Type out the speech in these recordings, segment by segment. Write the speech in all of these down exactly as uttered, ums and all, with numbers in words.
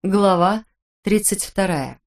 Глава тридцать вторая.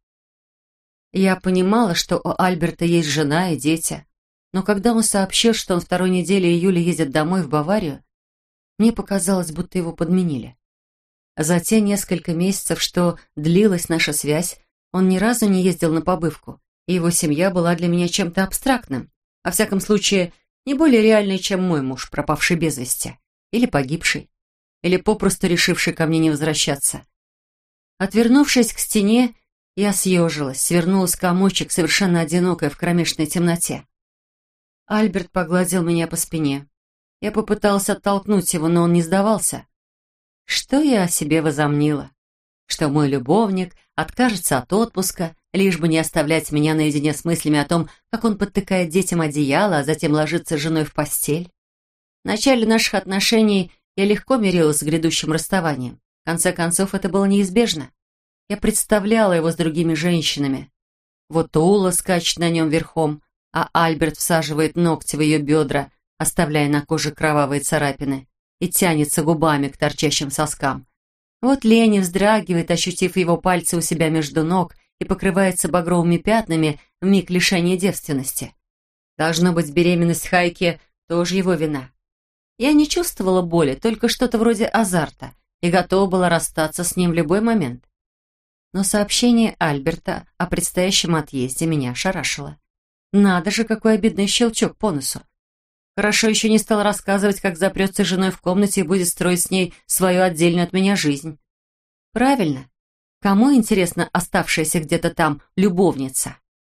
Я понимала, что у Альберта есть жена и дети, но когда он сообщил, что он второй недели июля едет домой в Баварию, мне показалось, будто его подменили. За те несколько месяцев, что длилась наша связь, он ни разу не ездил на побывку, и его семья была для меня чем-то абстрактным, во всяком случае, не более реальной, чем мой муж, пропавший без вести, или погибший, или попросту решивший ко мне не возвращаться. Отвернувшись к стене, я съежилась, свернулась в комочек, совершенно одинокая в кромешной темноте. Альберт погладил меня по спине. Я попыталась оттолкнуть его, но он не сдавался. Что я о себе возомнила? Что мой любовник откажется от отпуска, лишь бы не оставлять меня наедине с мыслями о том, как он подтыкает детям одеяло, а затем ложится с женой в постель. В начале наших отношений я легко мирилась с грядущим расставанием. В конце концов, это было неизбежно. Я представляла его с другими женщинами. Вот Ула скачет на нем верхом, а Альберт всаживает ногти в ее бедра, оставляя на коже кровавые царапины, и тянется губами к торчащим соскам. Вот Лени вздрагивает, ощутив его пальцы у себя между ног, и покрывается багровыми пятнами в миг лишения девственности. Должно быть, беременность Хайки тоже его вина. Я не чувствовала боли, только что-то вроде азарта, и готова была расстаться с ним в любой момент. Но сообщение Альберта о предстоящем отъезде меня ошарашило. Надо же, какой обидный щелчок по носу. Хорошо еще не стал рассказывать, как запрется с женой в комнате и будет строить с ней свою отдельную от меня жизнь. Правильно. Кому интересна оставшаяся где-то там любовница?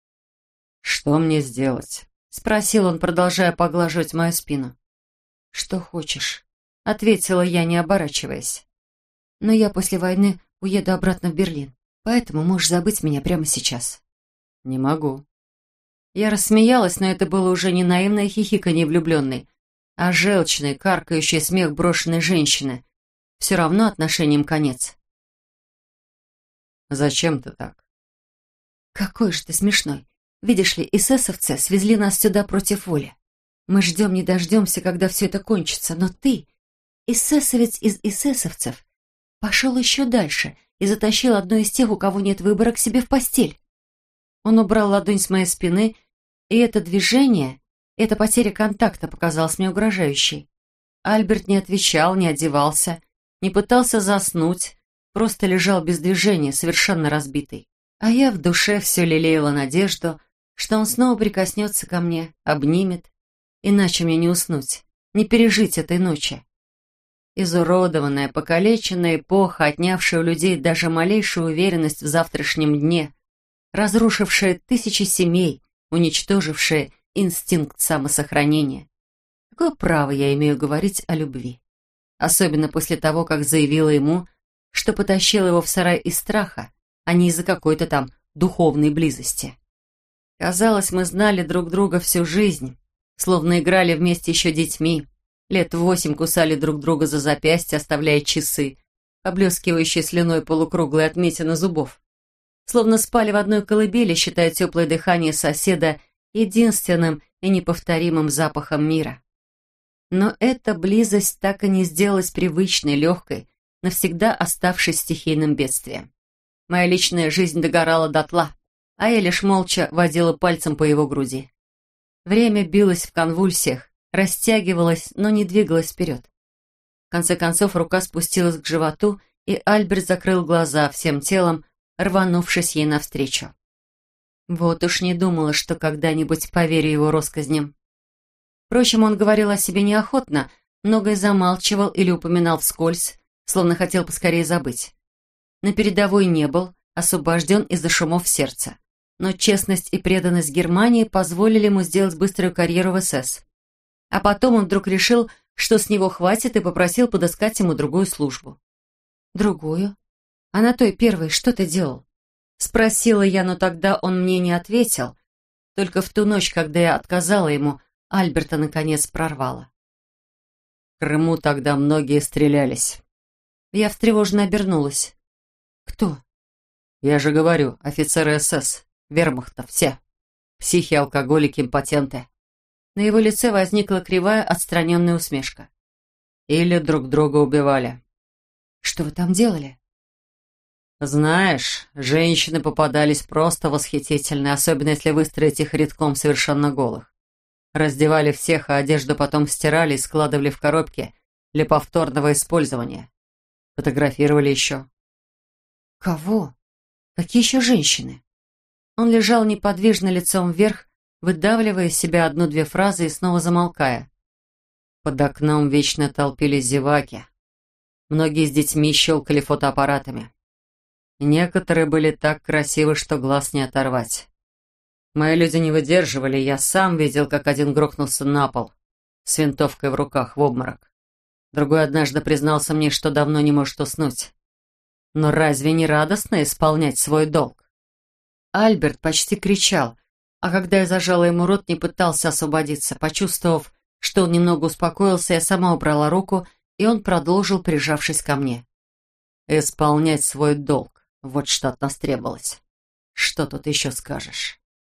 «Что мне сделать?» — спросил он, продолжая поглаживать мою спину. «Что хочешь», — ответила я, не оборачиваясь. «Но я после войны уеду обратно в Берлин, поэтому можешь забыть меня прямо сейчас». «Не могу». Я рассмеялась, но это было уже не наивное хихиканье влюбленной, а желчный, каркающий смех брошенной женщины. Все равно отношениям конец. «Зачем ты так?» «Какой же ты смешной. Видишь ли, эсэсовцы свезли нас сюда против воли. Мы ждем не дождемся, когда все это кончится, но ты, эсэсовец из эсэсовцев, пошел еще дальше и затащил одну из тех, у кого нет выбора, к себе в постель». Он убрал ладонь с моей спины, и это движение, эта потеря контакта показалась мне угрожающей. Альберт не отвечал, не одевался, не пытался заснуть, просто лежал без движения, совершенно разбитый. А я в душе все лелеяла надежду, что он снова прикоснется ко мне, обнимет, иначе мне не уснуть, не пережить этой ночи. Изуродованная, покалеченная эпоха, отнявшая у людей даже малейшую уверенность в завтрашнем дне, разрушившая тысячи семей, уничтожившая инстинкт самосохранения. Какое право я имею говорить о любви? Особенно после того, как заявила ему, что потащила его в сарай из страха, а не из-за какой-то там духовной близости. Казалось, мы знали друг друга всю жизнь, словно играли вместе еще детьми, лет в восемь кусали друг друга за запястья, оставляя часы, поблескивающие слюной полукруглые отметины зубов. Словно спали в одной колыбели, считая теплое дыхание соседа единственным и неповторимым запахом мира. Но эта близость так и не сделалась привычной, легкой, навсегда оставшись стихийным бедствием. Моя личная жизнь догорала дотла, а я лишь молча водила пальцем по его груди. Время билось в конвульсиях, растягивалось, но не двигалось вперед. В конце концов рука спустилась к животу, и Альберт закрыл глаза всем телом, рванувшись ей навстречу. Вот уж не думала, что когда-нибудь поверю его россказням. Впрочем, он говорил о себе неохотно, многое замалчивал или упоминал вскользь, словно хотел поскорее забыть. На передовой не был, освобожден из-за шумов сердца. Но честность и преданность Германии позволили ему сделать быструю карьеру в СС. А потом он вдруг решил, что с него хватит, и попросил подыскать ему другую службу. «Другую? А на той первой что ты делал?» Спросила я, но тогда он мне не ответил. Только в ту ночь, когда я отказала ему, Альберта наконец прорвало. «В Крыму тогда многие стрелялись». Я встревоженно обернулась. «Кто?» «Я же говорю, офицеры СС, вермахта, все. Психи, алкоголики, импотенты». На его лице возникла кривая, отстраненная усмешка. «Или друг друга убивали». «Что вы там делали?» Знаешь, женщины попадались просто восхитительные, особенно если выстроить их рядком совершенно голых. Раздевали всех, а одежду потом стирали и складывали в коробки для повторного использования. Фотографировали еще. Кого? Какие еще женщины? Он лежал неподвижно лицом вверх, выдавливая из себя одну-две фразы и снова замолкая. Под окном вечно толпились зеваки. Многие с детьми щелкали фотоаппаратами. Некоторые были так красивы, что глаз не оторвать. Мои люди не выдерживали, я сам видел, как один грохнулся на пол с винтовкой в руках в обморок. Другой однажды признался мне, что давно не может уснуть. Но разве не радостно исполнять свой долг? Альберт почти кричал, а когда я зажала ему рот, не пытался освободиться. Почувствовав, что он немного успокоился, я сама убрала руку, и он продолжил, прижавшись ко мне. Исполнять свой долг. Вот что от нас требовалось. Что тут еще скажешь?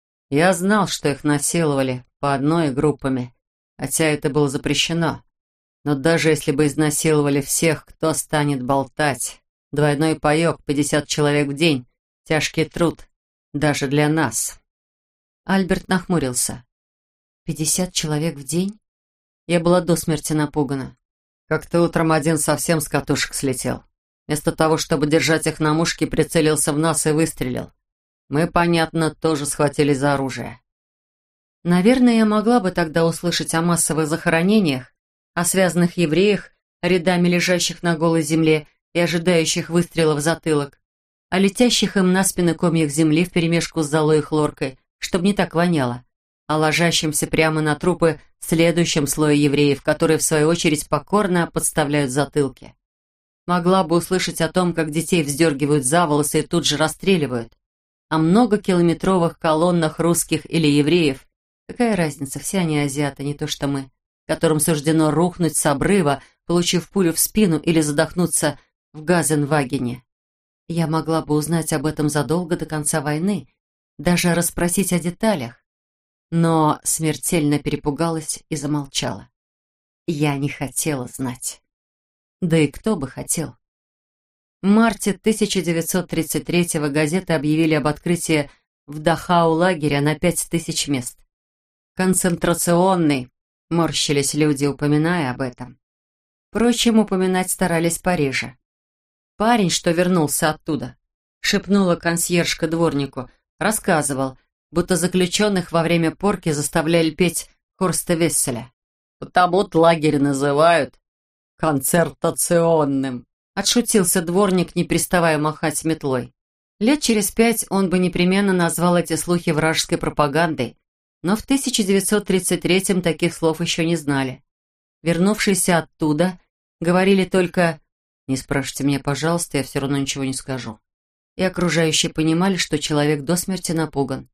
Я знал, что их насиловали по одной и группами, хотя это было запрещено. Но даже если бы изнасиловали всех, кто станет болтать? Двойной паёк, пятьдесят человек в день, тяжкий труд, даже для нас. Альберт нахмурился. «Пятьдесят человек в день?» Я была до смерти напугана. Как-то утром один совсем с катушек слетел. Вместо того, чтобы держать их на мушке, прицелился в нас и выстрелил. Мы, понятно, тоже схватились за оружие. Наверное, я могла бы тогда услышать о массовых захоронениях, о связанных евреях, рядами лежащих на голой земле и ожидающих выстрела в затылок, о летящих им на спины комьях земли вперемешку с золой и хлоркой, чтобы не так воняло, о ложащемся прямо на трупы следующем слое евреев, которые, в свою очередь, покорно подставляют затылки. Могла бы услышать о том, как детей вздергивают за волосы и тут же расстреливают, о многокилометровых колоннах русских или евреев. Какая разница, все они азиаты, не то что мы, которым суждено рухнуть с обрыва, получив пулю в спину или задохнуться в Газенвагене. Я могла бы узнать об этом задолго до конца войны, даже расспросить о деталях, но смертельно перепугалась и замолчала. Я не хотела знать. Да и кто бы хотел? В марте тысяча девятьсот тридцать третьего газеты объявили об открытии в Дахау лагеря на пять тысяч мест. Концентрационный, морщились люди, упоминая об этом. Впрочем, упоминать старались пореже. Парень, что вернулся оттуда, шепнула консьержка дворнику, рассказывал, будто заключенных во время порки заставляли петь Хорста Весселя. «Потому-то лагерь называют концертационным», отшутился дворник, не переставая махать метлой. Лет через пять он бы непременно назвал эти слухи вражеской пропагандой, но в тысяча девятьсот тридцать третьем таких слов еще не знали. Вернувшиеся оттуда говорили только «Не спрашивайте меня, пожалуйста, я все равно ничего не скажу». И окружающие понимали, что человек до смерти напуган.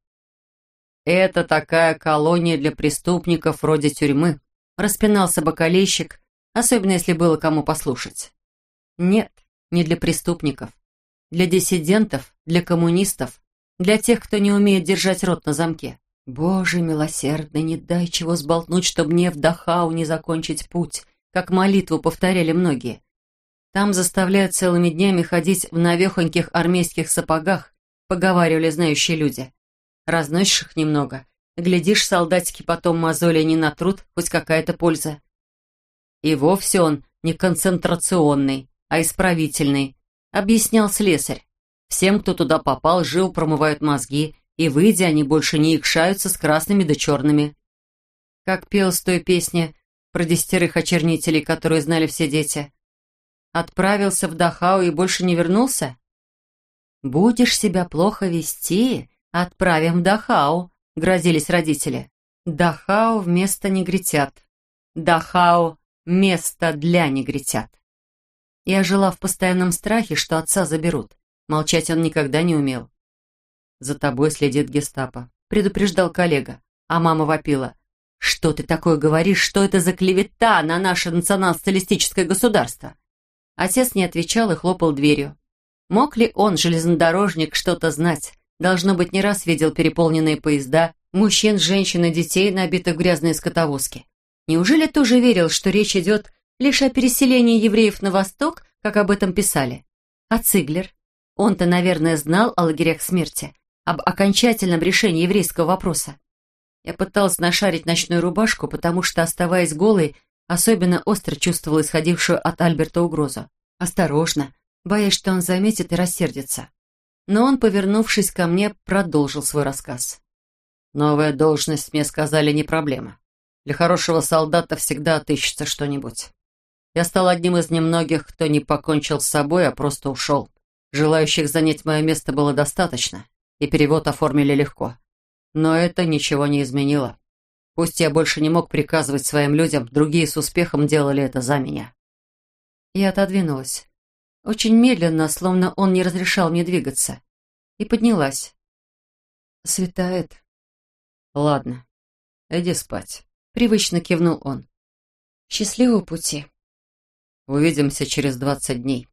«Это такая колония для преступников вроде тюрьмы», распинался бакалейщик, особенно если было кому послушать. Нет, не для преступников. Для диссидентов, для коммунистов, для тех, кто не умеет держать рот на замке. Боже милосердный, не дай чего сболтнуть, чтобы мне в Дахау не закончить путь, как молитву повторяли многие. Там заставляют целыми днями ходить в навехоньких армейских сапогах, поговаривали знающие люди. Разносишь их немного, глядишь, солдатики потом мозоли не натрут, хоть какая-то польза. И вовсе он не концентрационный, а исправительный, объяснял слесарь. Всем, кто туда попал, жил, промывают мозги, и, выйдя, они больше не икшаются с красными да черными. Как пел с той песни про десятерых очернителей, которые знали все дети. Отправился в Дахау и больше не вернулся? «Будешь себя плохо вести, отправим в Дахау», — грозились родители. Дахау вместо негритят. Дахау — место для негритят. Я жила в постоянном страхе, что отца заберут. Молчать он никогда не умел. «За тобой следит гестапо», — предупреждал коллега, а мама вопила. «Что ты такое говоришь? Что это за клевета на наше национал-социалистическое государство?» Отец не отвечал и хлопал дверью. Мог ли он, железнодорожник, что-то знать? Должно быть, не раз видел переполненные поезда, мужчин, женщин и детей, набитых в грязные скотовозки. Неужели тоже верил, что речь идет лишь о переселении евреев на восток, как об этом писали? А Циглер? Он-то, наверное, знал о лагерях смерти, об окончательном решении еврейского вопроса. Я пыталась нашарить ночную рубашку, потому что, оставаясь голой, особенно остро чувствовала исходившую от Альберта угрозу. Осторожно, боясь, что он заметит и рассердится. Но он, повернувшись ко мне, продолжил свой рассказ. «Новая должность, мне сказали, не проблема. Для хорошего солдата всегда отыщется что-нибудь. Я стал одним из немногих, кто не покончил с собой, а просто ушел. Желающих занять мое место было достаточно, и перевод оформили легко. Но это ничего не изменило. Пусть я больше не мог приказывать своим людям, другие с успехом делали это за меня». Я отодвинулась. Очень медленно, словно он не разрешал мне двигаться. И поднялась. «Светает». «Ладно, иди спать», — привычно кивнул он. «Счастливого пути». «Увидимся через двадцать дней».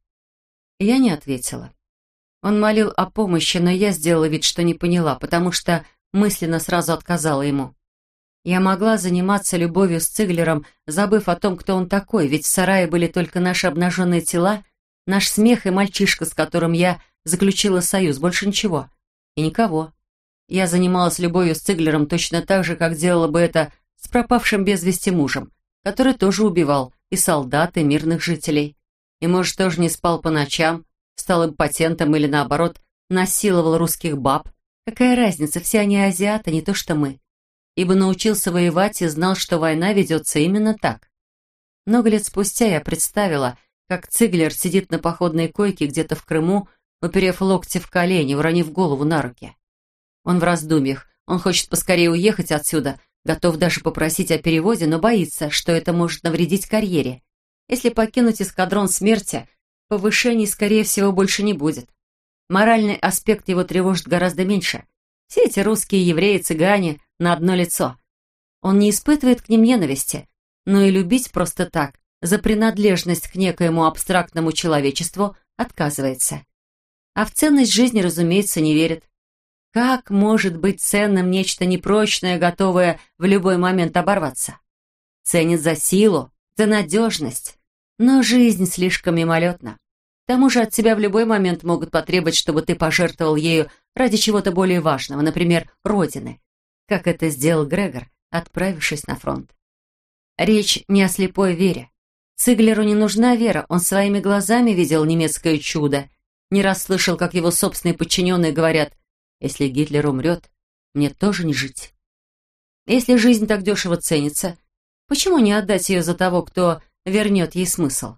Я не ответила. Он молил о помощи, но я сделала вид, что не поняла, потому что мысленно сразу отказала ему. Я могла заниматься любовью с Циглером, забыв о том, кто он такой, ведь в сарае были только наши обнаженные тела, наш смех и мальчишка, с которым я заключила союз, больше ничего. И никого. Я занималась любовью с Циглером точно так же, как делала бы это с пропавшим без вести мужем, который тоже убивал и солдат, и мирных жителей. И, может, тоже не спал по ночам, стал импотентом или, наоборот, насиловал русских баб. Какая разница, все они азиаты, не то что мы. Ибо научился воевать и знал, что война ведется именно так. Много лет спустя я представила, как Циглер сидит на походной койке где-то в Крыму, уперев локти в колени, уронив голову на руки. Он в раздумьях, он хочет поскорее уехать отсюда, готов даже попросить о переводе, но боится, что это может навредить карьере. Если покинуть эскадрон смерти, повышений, скорее всего, больше не будет. Моральный аспект его тревожит гораздо меньше. Все эти русские, евреи, цыгане на одно лицо. Он не испытывает к ним ненависти, но и любить просто так, за принадлежность к некоему абстрактному человечеству, отказывается. А в ценность жизни, разумеется, не верит. Как может быть ценным нечто непрочное, готовое в любой момент оборваться? Ценит за силу, за надежность. Но жизнь слишком мимолетна. К тому же от тебя в любой момент могут потребовать, чтобы ты пожертвовал ею ради чего-то более важного, например, Родины, как это сделал Грегор, отправившись на фронт. Речь не о слепой вере. Циглеру не нужна вера, он своими глазами видел немецкое чудо, не раз слышал, как его собственные подчиненные говорят: «Если Гитлер умрет, мне тоже не жить». Если жизнь так дешево ценится, почему не отдать ее за того, кто вернет ей смысл?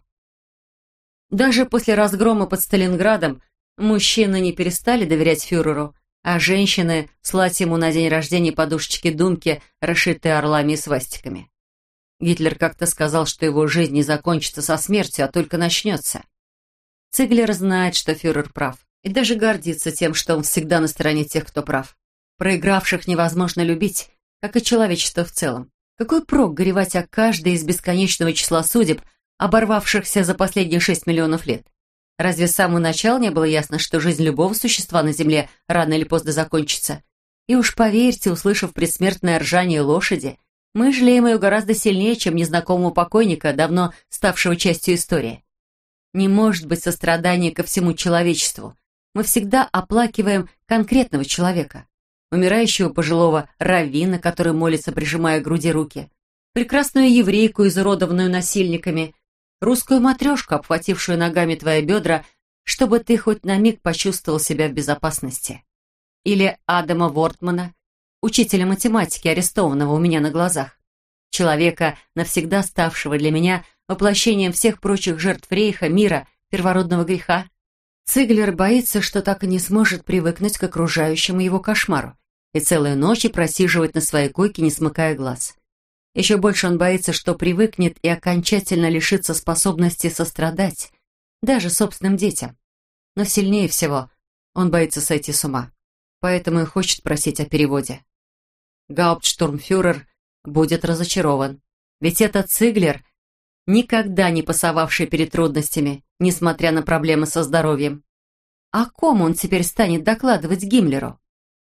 Даже после разгрома под Сталинградом мужчины не перестали доверять фюреру, а женщины слать ему на день рождения подушечки-думки, расшитые орлами и свастиками. Гитлер как-то сказал, что его жизнь не закончится со смертью, а только начнется. Циглер знает, что фюрер прав, и даже гордится тем, что он всегда на стороне тех, кто прав. Проигравших невозможно любить, как и человечество в целом. Какой прок горевать о каждой из бесконечного числа судеб, оборвавшихся за последние шесть миллионов лет? Разве с самого начала не было ясно, что жизнь любого существа на Земле рано или поздно закончится? И уж поверьте, услышав предсмертное ржание лошади, мы жалеем ее гораздо сильнее, чем незнакомого покойника, давно ставшего частью истории. Не может быть сострадания ко всему человечеству. Мы всегда оплакиваем конкретного человека. Умирающего пожилого раввина, который молится, прижимая к груди руки, прекрасную еврейку, изуродованную насильниками, русскую матрешку, обхватившую ногами твои бедра, чтобы ты хоть на миг почувствовал себя в безопасности. Или Адама Вортмана, учителя математики, арестованного у меня на глазах. Человека, навсегда ставшего для меня воплощением всех прочих жертв рейха, мира, первородного греха. Циглер боится, что так и не сможет привыкнуть к окружающему его кошмару и целые ночи просиживать на своей койке, не смыкая глаз. Еще больше он боится, что привыкнет и окончательно лишится способности сострадать, даже собственным детям. Но сильнее всего он боится сойти с ума, поэтому и хочет просить о переводе. Гауптштурмфюрер будет разочарован, ведь этот Циглер, никогда не пасовавший перед трудностями, несмотря на проблемы со здоровьем. О ком он теперь станет докладывать Гиммлеру?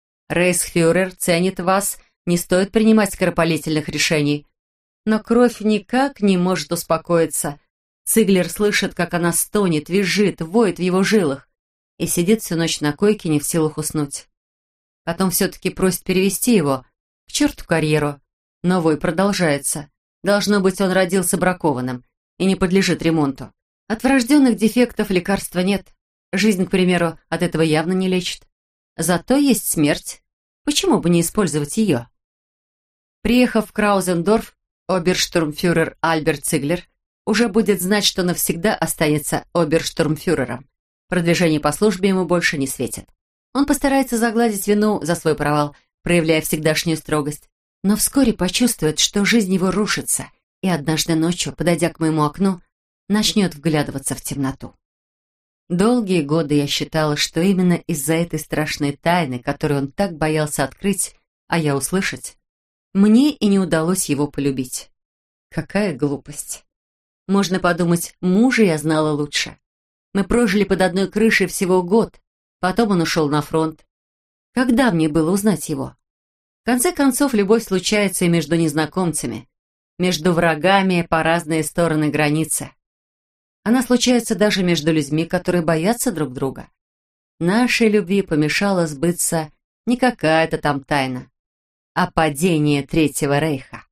Рейхсфюрер ценит вас, не стоит принимать скоропалительных решений. Но кровь никак не может успокоиться. Циглер слышит, как она стонет, визжит, воет в его жилах. и сидит всю ночь на койке, не в силах уснуть. Потом все-таки просит перевести его к черту карьеру. Но вой продолжается. Должно быть, он родился бракованным и не подлежит ремонту. От врожденных дефектов лекарства нет. Жизнь, к примеру, от этого явно не лечит. Зато есть смерть. Почему бы не использовать ее? Приехав в Краузендорф, оберштурмфюрер Альберт Циглер уже будет знать, что навсегда останется оберштурмфюрером. Продвижение по службе ему больше не светит. Он постарается загладить вину за свой провал, проявляя всегдашнюю строгость, но вскоре почувствует, что жизнь его рушится, и однажды ночью, подойдя к моему окну, начнет вглядываться в темноту. Долгие годы я считала, что именно из-за этой страшной тайны, которую он так боялся открыть, а я услышать, мне и не удалось его полюбить. Какая глупость. Можно подумать, мужа я знала лучше. Мы прожили под одной крышей всего год, потом он ушел на фронт. Когда мне было узнать его? В конце концов, любовь случается и между незнакомцами, между врагами по разные стороны границы. Она случается даже между людьми, которые боятся друг друга. Нашей любви помешала сбыться не какая-то там тайна, а падение Третьего Рейха.